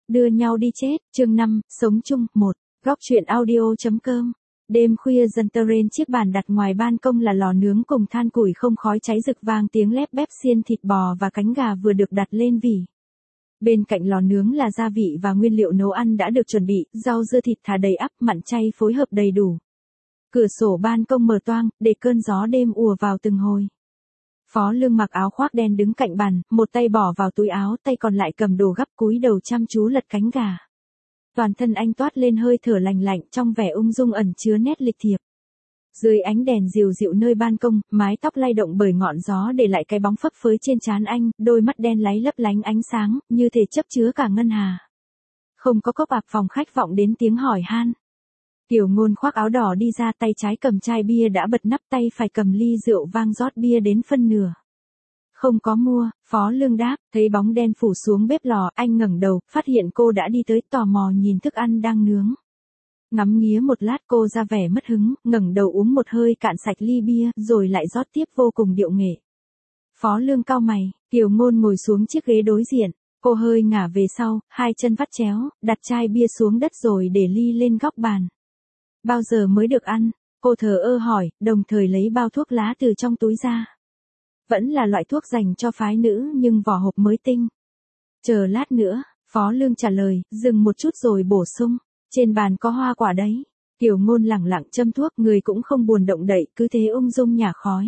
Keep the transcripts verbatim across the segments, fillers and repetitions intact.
Đưa nhau đi chết, chương năm, sống chung, một. Góc truyện audio.com. Đêm khuya dần tơ rên, chiếc bàn đặt ngoài ban công là lò nướng cùng than củi không khói cháy rực vang tiếng lép bép, xiên thịt bò và cánh gà vừa được đặt lên vỉ. Bên cạnh lò nướng là gia vị và nguyên liệu nấu ăn đã được chuẩn bị, rau dưa thịt thả đầy ắp, mặn chay phối hợp đầy đủ. Cửa sổ ban công mở toang, để cơn gió đêm ùa vào từng hồi. Phó Lương mặc áo khoác đen đứng cạnh bàn, một tay bỏ vào túi áo, tay còn lại cầm đồ gắp, cúi đầu chăm chú lật cánh gà. Toàn thân anh toát lên hơi thở lành lạnh, trong vẻ ung dung ẩn chứa nét lịch thiệp. Dưới ánh đèn dịu dịu nơi ban công, mái tóc lay động bởi ngọn gió để lại cái bóng phấp phới trên trán anh, đôi mắt đen láy lấp lánh ánh sáng, như thể chấp chứa cả ngân hà. Không có cốc ạp, phòng khách vọng đến tiếng hỏi han. Tiểu Ngôn khoác áo đỏ đi ra, tay trái cầm chai bia đã bật nắp, tay phải cầm ly rượu vang rót bia đến phân nửa. Không có mua, Phó Lương đáp, thấy bóng đen phủ xuống bếp lò, anh ngẩng đầu, phát hiện cô đã đi tới, tò mò nhìn thức ăn đang nướng. Ngắm nghía một lát, cô ra vẻ mất hứng, ngẩng đầu uống một hơi cạn sạch ly bia, rồi lại rót tiếp vô cùng điệu nghệ. Phó Lương cau mày, Tiểu Ngôn ngồi xuống chiếc ghế đối diện, cô hơi ngả về sau, hai chân vắt chéo, đặt chai bia xuống đất rồi để ly lên góc bàn. Bao giờ mới được ăn? Cô thờ ơ hỏi, đồng thời lấy bao thuốc lá từ trong túi ra. Vẫn là loại thuốc dành cho phái nữ nhưng vỏ hộp mới tinh. Chờ lát nữa, Phó Lương trả lời, dừng một chút rồi bổ sung, trên bàn có hoa quả đấy. Tiểu Ngôn lẳng lặng châm thuốc, người cũng không buồn động đậy, cứ thế ung dung nhả khói.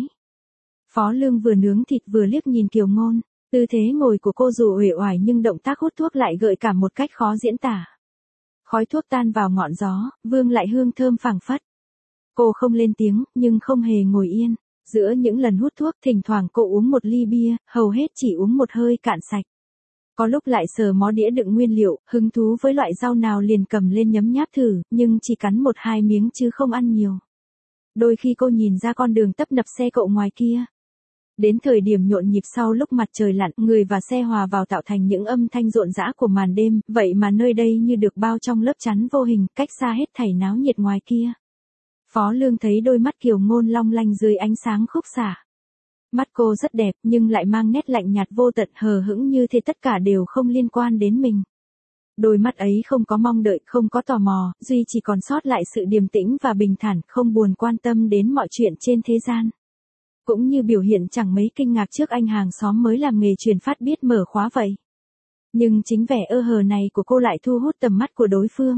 Phó Lương vừa nướng thịt vừa liếc nhìn Kiều Ngôn, tư thế ngồi của cô dù uể oải nhưng động tác hút thuốc lại gợi cảm một cách khó diễn tả. Khói thuốc tan vào ngọn gió, vương lại hương thơm phảng phất. Cô không lên tiếng, nhưng không hề ngồi yên. Giữa những lần hút thuốc, thỉnh thoảng cô uống một ly bia, hầu hết chỉ uống một hơi cạn sạch. Có lúc lại sờ mó đĩa đựng nguyên liệu, hứng thú với loại rau nào liền cầm lên nhấm nháp thử, nhưng chỉ cắn một hai miếng chứ không ăn nhiều. Đôi khi cô nhìn ra con đường tấp nập xe cộ ngoài kia. Đến thời điểm nhộn nhịp sau lúc mặt trời lặn, người và xe hòa vào tạo thành những âm thanh rộn rã của màn đêm, vậy mà nơi đây như được bao trong lớp chắn vô hình, cách xa hết thảy náo nhiệt ngoài kia. Phó Lương thấy đôi mắt Kiều Ngôn long lanh dưới ánh sáng khúc xạ. Mắt cô rất đẹp nhưng lại mang nét lạnh nhạt vô tận, hờ hững như thế tất cả đều không liên quan đến mình. Đôi mắt ấy không có mong đợi, không có tò mò, duy chỉ còn sót lại sự điềm tĩnh và bình thản, không buồn quan tâm đến mọi chuyện trên thế gian. Cũng như biểu hiện chẳng mấy kinh ngạc trước anh hàng xóm mới làm nghề truyền phát biết mở khóa vậy. Nhưng chính vẻ ơ hờ này của cô lại thu hút tầm mắt của đối phương.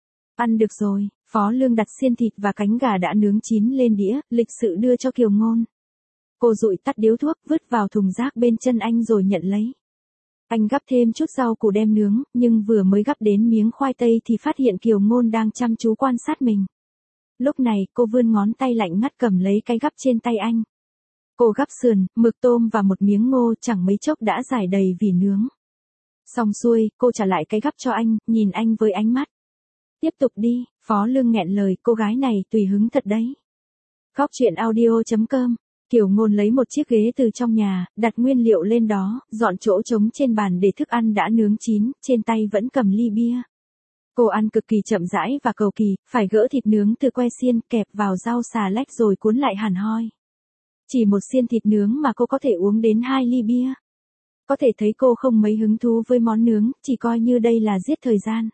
Ăn được rồi, Phó Lương đặt xiên thịt và cánh gà đã nướng chín lên đĩa, lịch sự đưa cho Kiều Ngôn. Cô dụi tắt điếu thuốc, vứt vào thùng rác bên chân anh rồi nhận lấy. Anh gắp thêm chút rau củ đem nướng, nhưng vừa mới gắp đến miếng khoai tây thì phát hiện Kiều Ngôn đang chăm chú quan sát mình. Lúc này, cô vươn ngón tay lạnh ngắt cầm lấy cái gắp trên tay anh. Cô gắp sườn, mực tôm và một miếng ngô, chẳng mấy chốc đã rải đầy vỉ nướng. Xong xuôi, cô trả lại cái gắp cho anh, nhìn anh với ánh mắt. Tiếp tục đi, Phó Lương nghẹn lời, cô gái này tùy hứng thật đấy. Góc truyện audio.com. Kiều Ngôn lấy một chiếc ghế từ trong nhà, đặt nguyên liệu lên đó, dọn chỗ trống trên bàn để thức ăn đã nướng chín, trên tay vẫn cầm ly bia. Cô ăn cực kỳ chậm rãi và cầu kỳ, phải gỡ thịt nướng từ que xiên, kẹp vào rau xà lách rồi cuốn lại hẳn hoi. Chỉ một xiên thịt nướng mà cô có thể uống đến hai ly bia. Có thể thấy cô không mấy hứng thú với món nướng, chỉ coi như đây là giết thời gian.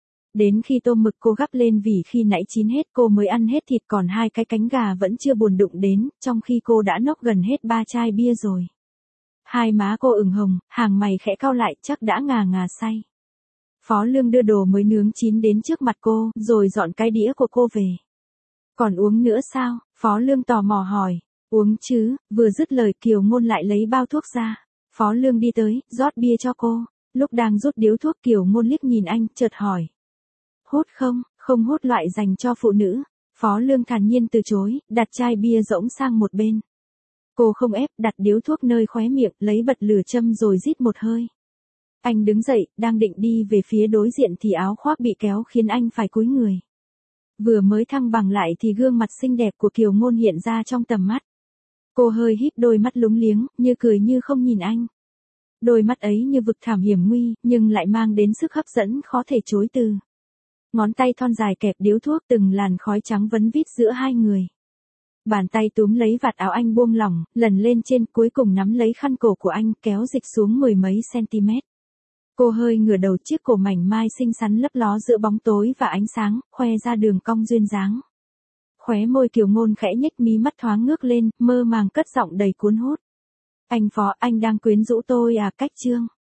Đến khi tôm mực cô gắp lên vỉ khi nãy chín hết, cô mới ăn hết thịt, còn hai cái cánh gà vẫn chưa buồn đụng đến, trong khi cô đã nốc gần hết ba chai bia rồi. Hai má cô ửng hồng, hàng mày khẽ cau lại, chắc đã ngà ngà say. Phó Lương đưa đồ mới nướng chín đến trước mặt cô, rồi dọn cái đĩa của cô về. Còn uống nữa sao? Phó Lương tò mò hỏi. Uống chứ, vừa dứt lời Kiều Ngôn lại lấy bao thuốc ra. Phó Lương đi tới, rót bia cho cô. Lúc đang rút điếu thuốc, Kiều Ngôn liếc nhìn anh, chợt hỏi. Hút không? Không hút, loại dành cho phụ nữ. Phó Lương thản nhiên từ chối, đặt chai bia rỗng sang một bên. Cô không ép, đặt điếu thuốc nơi khóe miệng, lấy bật lửa châm rồi rít một hơi. Anh đứng dậy, đang định đi về phía đối diện thì áo khoác bị kéo khiến anh phải cúi người. Vừa mới thăng bằng lại thì gương mặt xinh đẹp của Kiều Ngôn hiện ra trong tầm mắt. Cô hơi híp đôi mắt lúng liếng, như cười như không nhìn anh. Đôi mắt ấy như vực thẳm hiểm nguy, nhưng lại mang đến sức hấp dẫn khó thể chối từ. Ngón tay thon dài kẹp điếu thuốc, từng làn khói trắng vấn vít giữa hai người. Bàn tay túm lấy vạt áo anh buông lỏng, lần lên trên, cuối cùng nắm lấy khăn cổ của anh, kéo dịch xuống mười mấy centimet. Cô hơi ngửa đầu, chiếc cổ mảnh mai xinh xắn lấp ló giữa bóng tối và ánh sáng, khoe ra đường cong duyên dáng. Khóe môi Kiều Ngôn khẽ nhếch, mí mắt thoáng ngước lên, mơ màng cất giọng đầy cuốn hút. Anh Phó, anh đang quyến rũ tôi à? Cách chương.